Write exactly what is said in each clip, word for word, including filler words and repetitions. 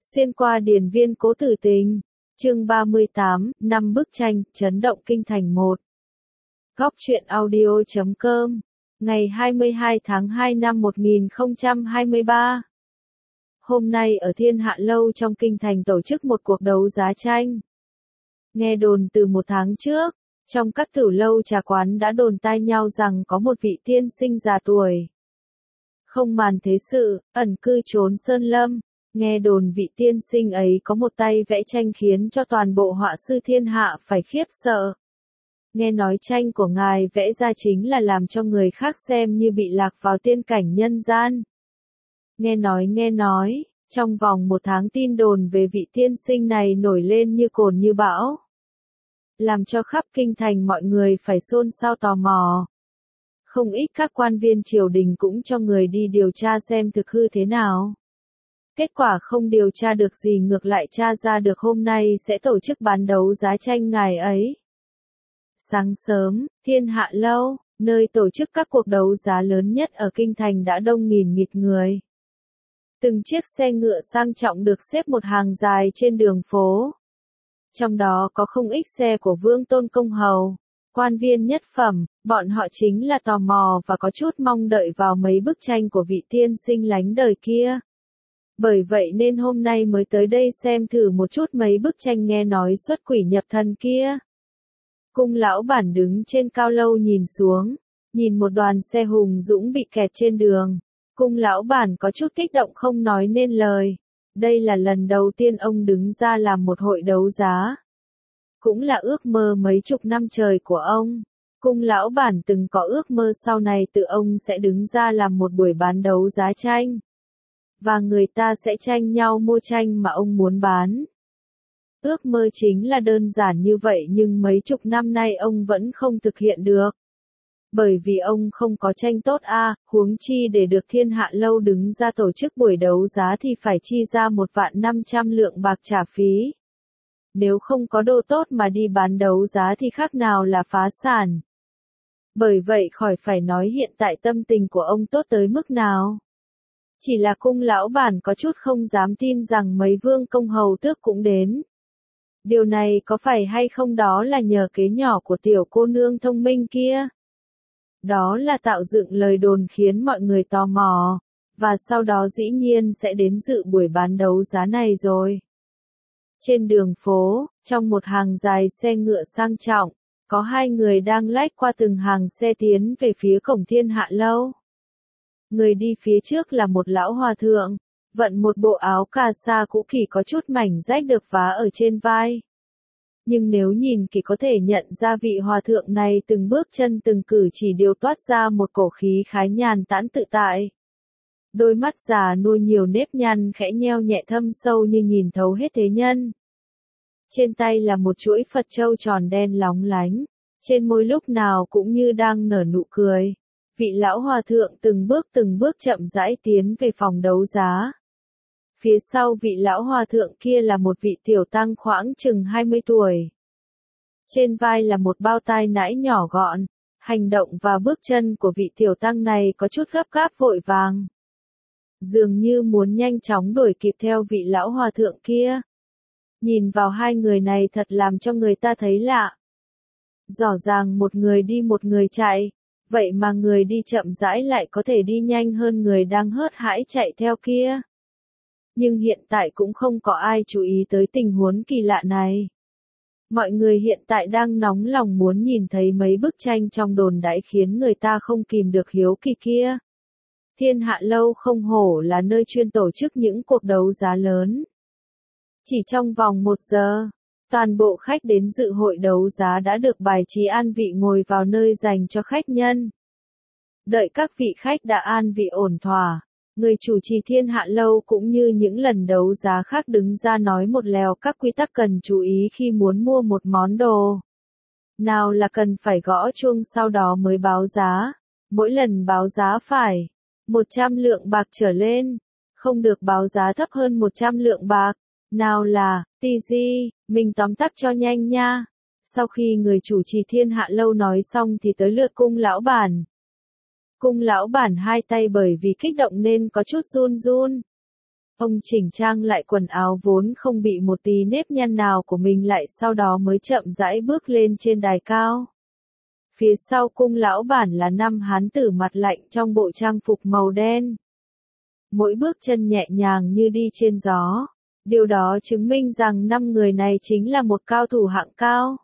Xuyên qua điền viên cố tử tình. Chương ba mươi tám, năm bức tranh, chấn động kinh thành một. Góc truyện audio chấm com. Ngày hai mươi hai tháng hai năm một nghìn không trăm hai mươi ba. Hôm nay ở Thiên Hạ Lâu trong kinh thành tổ chức một cuộc đấu giá tranh. Nghe đồn từ một tháng trước, trong các tử lâu trà quán đã đồn tai nhau rằng có một vị tiên sinh già tuổi. Không màn thế sự, ẩn cư trốn sơn lâm. Nghe đồn vị tiên sinh ấy có một tay vẽ tranh khiến cho toàn bộ họa sư thiên hạ phải khiếp sợ. Nghe nói tranh của ngài vẽ ra chính là làm cho người khác xem như bị lạc vào tiên cảnh nhân gian. Nghe nói nghe nói, trong vòng một tháng tin đồn về vị tiên sinh này nổi lên như cồn như bão. Làm cho khắp kinh thành mọi người phải xôn xao tò mò. Không ít các quan viên triều đình cũng cho người đi điều tra xem thực hư thế nào. Kết quả không điều tra được gì, ngược lại tra ra được hôm nay sẽ tổ chức bán đấu giá tranh ngài ấy. Sáng sớm, Thiên Hạ Lâu, nơi tổ chức các cuộc đấu giá lớn nhất ở kinh thành đã đông nghìn nghịt người. Từng chiếc xe ngựa sang trọng được xếp một hàng dài trên đường phố. Trong đó có không ít xe của vương tôn công hầu, quan viên nhất phẩm, bọn họ chính là tò mò và có chút mong đợi vào mấy bức tranh của vị tiên sinh lánh đời kia. Bởi vậy nên hôm nay mới tới đây xem thử một chút mấy bức tranh nghe nói xuất quỷ nhập thần kia. Cung lão bản đứng trên cao lâu nhìn xuống, nhìn một đoàn xe hùng dũng bị kẹt trên đường. Cung lão bản có chút kích động không nói nên lời. Đây là lần đầu tiên ông đứng ra làm một hội đấu giá. Cũng là ước mơ mấy chục năm trời của ông. Cung lão bản từng có ước mơ sau này tự ông sẽ đứng ra làm một buổi bán đấu giá tranh. Và người ta sẽ tranh nhau mua tranh mà ông muốn bán. Ước mơ chính là đơn giản như vậy nhưng mấy chục năm nay ông vẫn không thực hiện được. Bởi vì ông không có tranh tốt a, à, huống chi để được Thiên Hạ Lâu đứng ra tổ chức buổi đấu giá thì phải chi ra một vạn năm trăm lượng bạc trả phí. Nếu không có đồ tốt mà đi bán đấu giá thì khác nào là phá sản. Bởi vậy khỏi phải nói hiện tại tâm tình của ông tốt tới mức nào. Chỉ là cung lão bản có chút không dám tin rằng mấy vương công hầu tước cũng đến. Điều này có phải hay không đó là nhờ kế nhỏ của tiểu cô nương thông minh kia. Đó là tạo dựng lời đồn khiến mọi người tò mò, và sau đó dĩ nhiên sẽ đến dự buổi bán đấu giá này rồi. Trên đường phố, trong một hàng dài xe ngựa sang trọng, có hai người đang lách qua từng hàng xe tiến về phía cổng Thiên Hạ Lâu. Người đi phía trước là một lão hòa thượng, vận một bộ áo cà sa cũ kỹ có chút mảnh rách được vá ở trên vai. Nhưng nếu nhìn kỹ có thể nhận ra vị hòa thượng này từng bước chân từng cử chỉ đều toát ra một cổ khí khái nhàn tản tự tại. Đôi mắt già nuôi nhiều nếp nhăn khẽ nheo nhẹ thâm sâu như nhìn thấu hết thế nhân. Trên tay là một chuỗi Phật châu tròn đen lóng lánh, trên môi lúc nào cũng như đang nở nụ cười. Vị lão hòa thượng từng bước từng bước chậm rãi tiến về phòng đấu giá. Phía sau vị lão hòa thượng kia là một vị tiểu tăng khoảng chừng hai mươi tuổi. Trên vai là một bao tai nải nhỏ gọn, hành động và bước chân của vị tiểu tăng này có chút gấp gáp vội vàng. Dường như muốn nhanh chóng đuổi kịp theo vị lão hòa thượng kia. Nhìn vào hai người này thật làm cho người ta thấy lạ. Rõ ràng một người đi một người chạy. Vậy mà người đi chậm rãi lại có thể đi nhanh hơn người đang hớt hãi chạy theo kia. Nhưng hiện tại cũng không có ai chú ý tới tình huống kỳ lạ này. Mọi người hiện tại đang nóng lòng muốn nhìn thấy mấy bức tranh trong đồn đãi khiến người ta không kìm được hiếu kỳ kia. Thiên Hạ Lâu không hổ là nơi chuyên tổ chức những cuộc đấu giá lớn. Chỉ trong vòng một giờ, toàn bộ khách đến dự hội đấu giá đã được bài trí an vị ngồi vào nơi dành cho khách nhân. Đợi các vị khách đã an vị ổn thỏa, người chủ trì Thiên Hạ Lâu cũng như những lần đấu giá khác đứng ra nói một lèo các quy tắc cần chú ý khi muốn mua một món đồ. Nào là cần phải gõ chuông sau đó mới báo giá, mỗi lần báo giá phải một trăm lượng bạc trở lên, không được báo giá thấp hơn một trăm lượng bạc. Nào là, tê giê, mình tóm tắt cho nhanh nha. Sau khi người chủ trì Thiên Hạ Lâu nói xong thì tới lượt cung lão bản. Cung lão bản hai tay bởi vì kích động nên có chút run run. Ông chỉnh trang lại quần áo vốn không bị một tí nếp nhăn nào của mình lại sau đó mới chậm rãi bước lên trên đài cao. Phía sau cung lão bản là năm hán tử mặt lạnh trong bộ trang phục màu đen. Mỗi bước chân nhẹ nhàng như đi trên gió. Điều đó chứng minh rằng năm người này chính là một cao thủ hạng cao.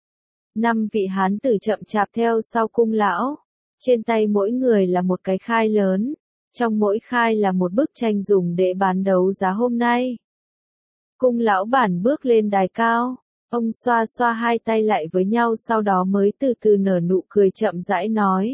Năm vị hán tử chậm chạp theo sau cung lão. Trên tay mỗi người là một cái khai lớn. Trong mỗi khai là một bức tranh dùng để bán đấu giá hôm nay. Cung lão bản bước lên đài cao. Ông xoa xoa hai tay lại với nhau sau đó mới từ từ nở nụ cười chậm rãi nói.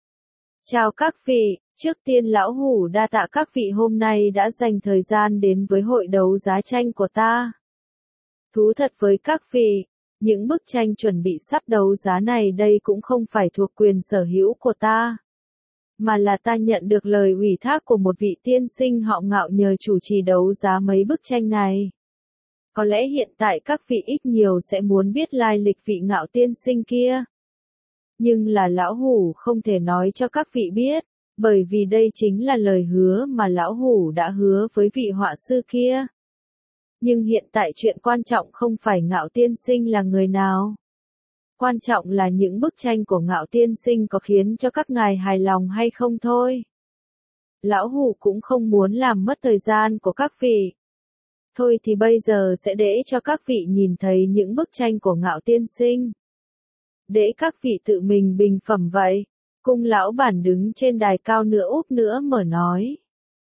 Chào các vị, trước tiên lão hủ đa tạ các vị hôm nay đã dành thời gian đến với hội đấu giá tranh của ta. Thú thật với các vị, những bức tranh chuẩn bị sắp đấu giá này đây cũng không phải thuộc quyền sở hữu của ta. Mà là ta nhận được lời ủy thác của một vị tiên sinh họ Ngạo nhờ chủ trì đấu giá mấy bức tranh này. Có lẽ hiện tại các vị ít nhiều sẽ muốn biết lai lịch vị Ngạo tiên sinh kia. Nhưng là lão hủ không thể nói cho các vị biết, bởi vì đây chính là lời hứa mà lão hủ đã hứa với vị họa sư kia. Nhưng hiện tại chuyện quan trọng không phải Ngạo tiên sinh là người nào. Quan trọng là những bức tranh của Ngạo tiên sinh có khiến cho các ngài hài lòng hay không thôi. Lão hủ cũng không muốn làm mất thời gian của các vị. Thôi thì bây giờ sẽ để cho các vị nhìn thấy những bức tranh của Ngạo tiên sinh. Để các vị tự mình bình phẩm vậy. Cung lão bản đứng trên đài cao nữa úp nữa mở nói.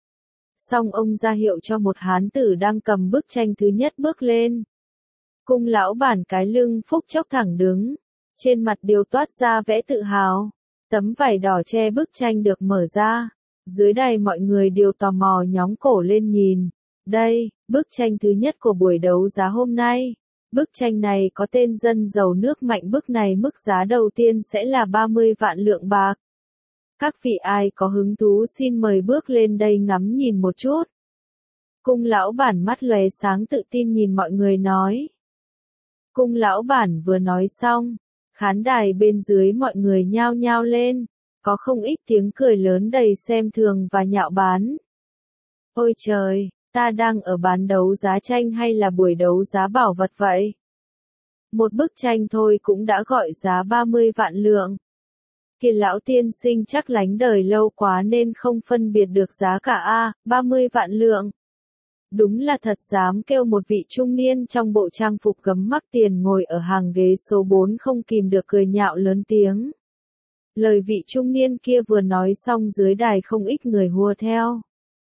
Xong ông ra hiệu cho một hán tử đang cầm bức tranh thứ nhất bước lên. Cung lão bản cái lưng phúc chốc thẳng đứng. Trên mặt đều toát ra vẻ tự hào. Tấm vải đỏ che bức tranh được mở ra. Dưới đài mọi người đều tò mò nhóng cổ lên nhìn. Đây, bức tranh thứ nhất của buổi đấu giá hôm nay. Bức tranh này có tên Dân giàu nước mạnh, bức này mức giá đầu tiên sẽ là ba mươi vạn lượng bạc. Các vị ai có hứng thú xin mời bước lên đây ngắm nhìn một chút. Cung lão bản mắt lóe sáng tự tin nhìn mọi người nói. Cung lão bản vừa nói xong, khán đài bên dưới mọi người nhao nhao lên, có không ít tiếng cười lớn đầy xem thường và nhạo báng. Ôi trời, ta đang ở bán đấu giá tranh hay là buổi đấu giá bảo vật vậy? Một bức tranh thôi cũng đã gọi giá ba mươi vạn lượng. Kìa lão tiên sinh chắc lánh đời lâu quá nên không phân biệt được giá cả a, ba mươi vạn lượng. Đúng là thật dám kêu, một vị trung niên trong bộ trang phục gấm mắc tiền ngồi ở hàng ghế số bốn không kìm được cười nhạo lớn tiếng. Lời vị trung niên kia vừa nói xong dưới đài không ít người hùa theo.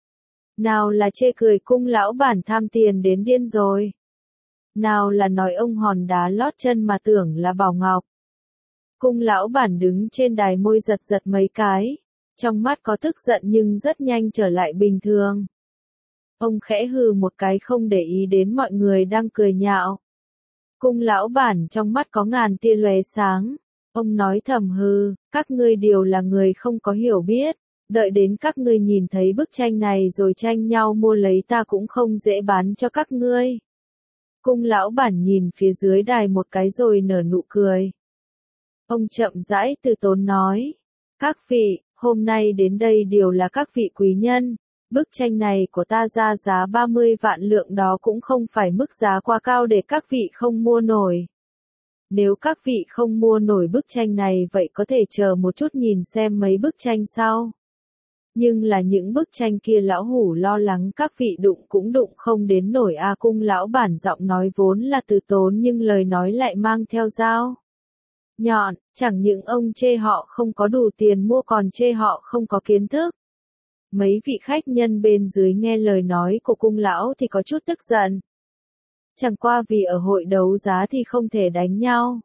Nào là chê cười cung lão bản tham tiền đến điên rồi. Nào là nói ông hòn đá lót chân mà tưởng là bảo ngọc. Cung lão bản đứng trên đài môi giật giật mấy cái. Trong mắt có tức giận nhưng rất nhanh trở lại bình thường. Ông khẽ hừ một cái không để ý đến mọi người đang cười nhạo. Cung lão bản trong mắt có ngàn tia lóe sáng. Ông nói thầm hừ, các ngươi đều là người không có hiểu biết. Đợi đến các ngươi nhìn thấy bức tranh này rồi tranh nhau mua lấy ta cũng không dễ bán cho các ngươi. Cung lão bản nhìn phía dưới đài một cái rồi nở nụ cười. Ông chậm rãi từ tốn nói. Các vị, hôm nay đến đây đều là các vị quý nhân. Bức tranh này của ta ra giá ba mươi vạn lượng đó cũng không phải mức giá quá cao để các vị không mua nổi. Nếu các vị không mua nổi bức tranh này vậy có thể chờ một chút nhìn xem mấy bức tranh sau. Nhưng là những bức tranh kia lão hủ lo lắng các vị đụng cũng đụng không đến nổi a. Cung lão bản giọng nói vốn là từ tốn nhưng lời nói lại mang theo dao nhọn, chẳng những ông chê họ không có đủ tiền mua còn chê họ không có kiến thức. Mấy vị khách nhân bên dưới nghe lời nói của cung lão thì có chút tức giận. Chẳng qua vì ở hội đấu giá thì không thể đánh nhau.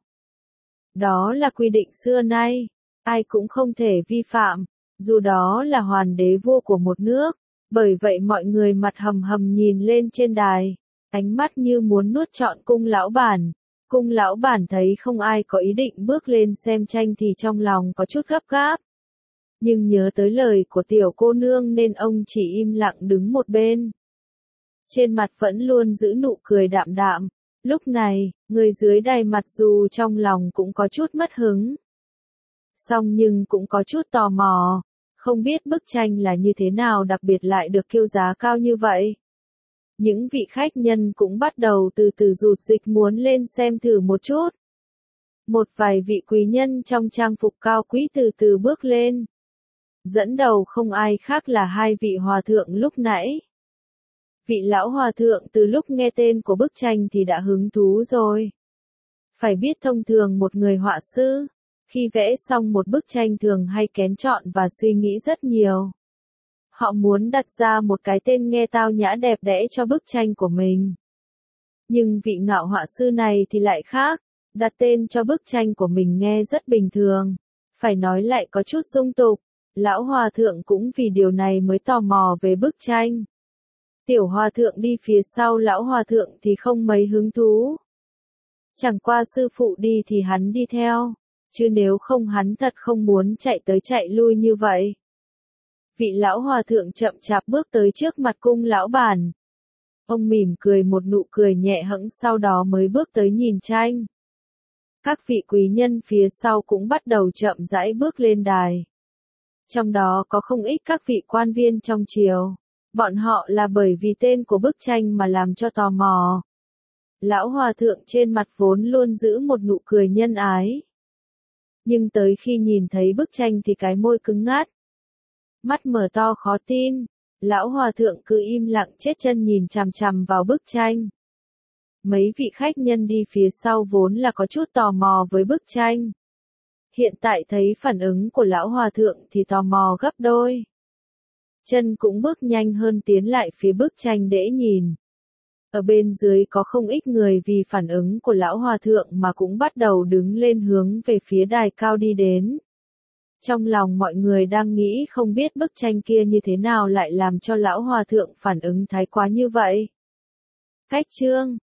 Đó là quy định xưa nay, ai cũng không thể vi phạm, dù đó là hoàn đế vua của một nước. Bởi vậy mọi người mặt hầm hầm nhìn lên trên đài, ánh mắt như muốn nuốt trọn cung lão bản. Cung lão bản thấy không ai có ý định bước lên xem tranh thì trong lòng có chút gấp gáp. Nhưng nhớ tới lời của tiểu cô nương nên ông chỉ im lặng đứng một bên. Trên mặt vẫn luôn giữ nụ cười đạm đạm. Lúc này, người dưới đài mặt dù trong lòng cũng có chút mất hứng. Song nhưng cũng có chút tò mò. Không biết bức tranh là như thế nào đặc biệt lại được kêu giá cao như vậy. Những vị khách nhân cũng bắt đầu từ từ rụt dịch muốn lên xem thử một chút. Một vài vị quý nhân trong trang phục cao quý từ từ bước lên. Dẫn đầu không ai khác là hai vị hòa thượng lúc nãy. Vị lão hòa thượng từ lúc nghe tên của bức tranh thì đã hứng thú rồi. Phải biết thông thường một người họa sư, khi vẽ xong một bức tranh thường hay kén chọn và suy nghĩ rất nhiều. Họ muốn đặt ra một cái tên nghe tao nhã đẹp đẽ cho bức tranh của mình. Nhưng vị ngạo họa sư này thì lại khác, đặt tên cho bức tranh của mình nghe rất bình thường, phải nói lại có chút dung tục. Lão hòa thượng cũng vì điều này mới tò mò về bức tranh. Tiểu hòa thượng đi phía sau lão hòa thượng thì không mấy hứng thú. Chẳng qua sư phụ đi thì hắn đi theo, chứ nếu không hắn thật không muốn chạy tới chạy lui như vậy. Vị lão hòa thượng chậm chạp bước tới trước mặt cung lão bản. Ông mỉm cười một nụ cười nhẹ hẫng sau đó mới bước tới nhìn tranh. Các vị quý nhân phía sau cũng bắt đầu chậm rãi bước lên đài. Trong đó có không ít các vị quan viên trong triều. Bọn họ là bởi vì tên của bức tranh mà làm cho tò mò. Lão hòa thượng trên mặt vốn luôn giữ một nụ cười nhân ái. Nhưng tới khi nhìn thấy bức tranh thì cái môi cứng ngắt. Mắt mở to khó tin. Lão hòa thượng cứ im lặng chết chân nhìn chằm chằm vào bức tranh. Mấy vị khách nhân đi phía sau vốn là có chút tò mò với bức tranh. Hiện tại thấy phản ứng của lão hòa thượng thì tò mò gấp đôi. Chân cũng bước nhanh hơn tiến lại phía bức tranh để nhìn. Ở bên dưới có không ít người vì phản ứng của lão hòa thượng mà cũng bắt đầu đứng lên hướng về phía đài cao đi đến. Trong lòng mọi người đang nghĩ không biết bức tranh kia như thế nào lại làm cho lão hòa thượng phản ứng thái quá như vậy. Cách chương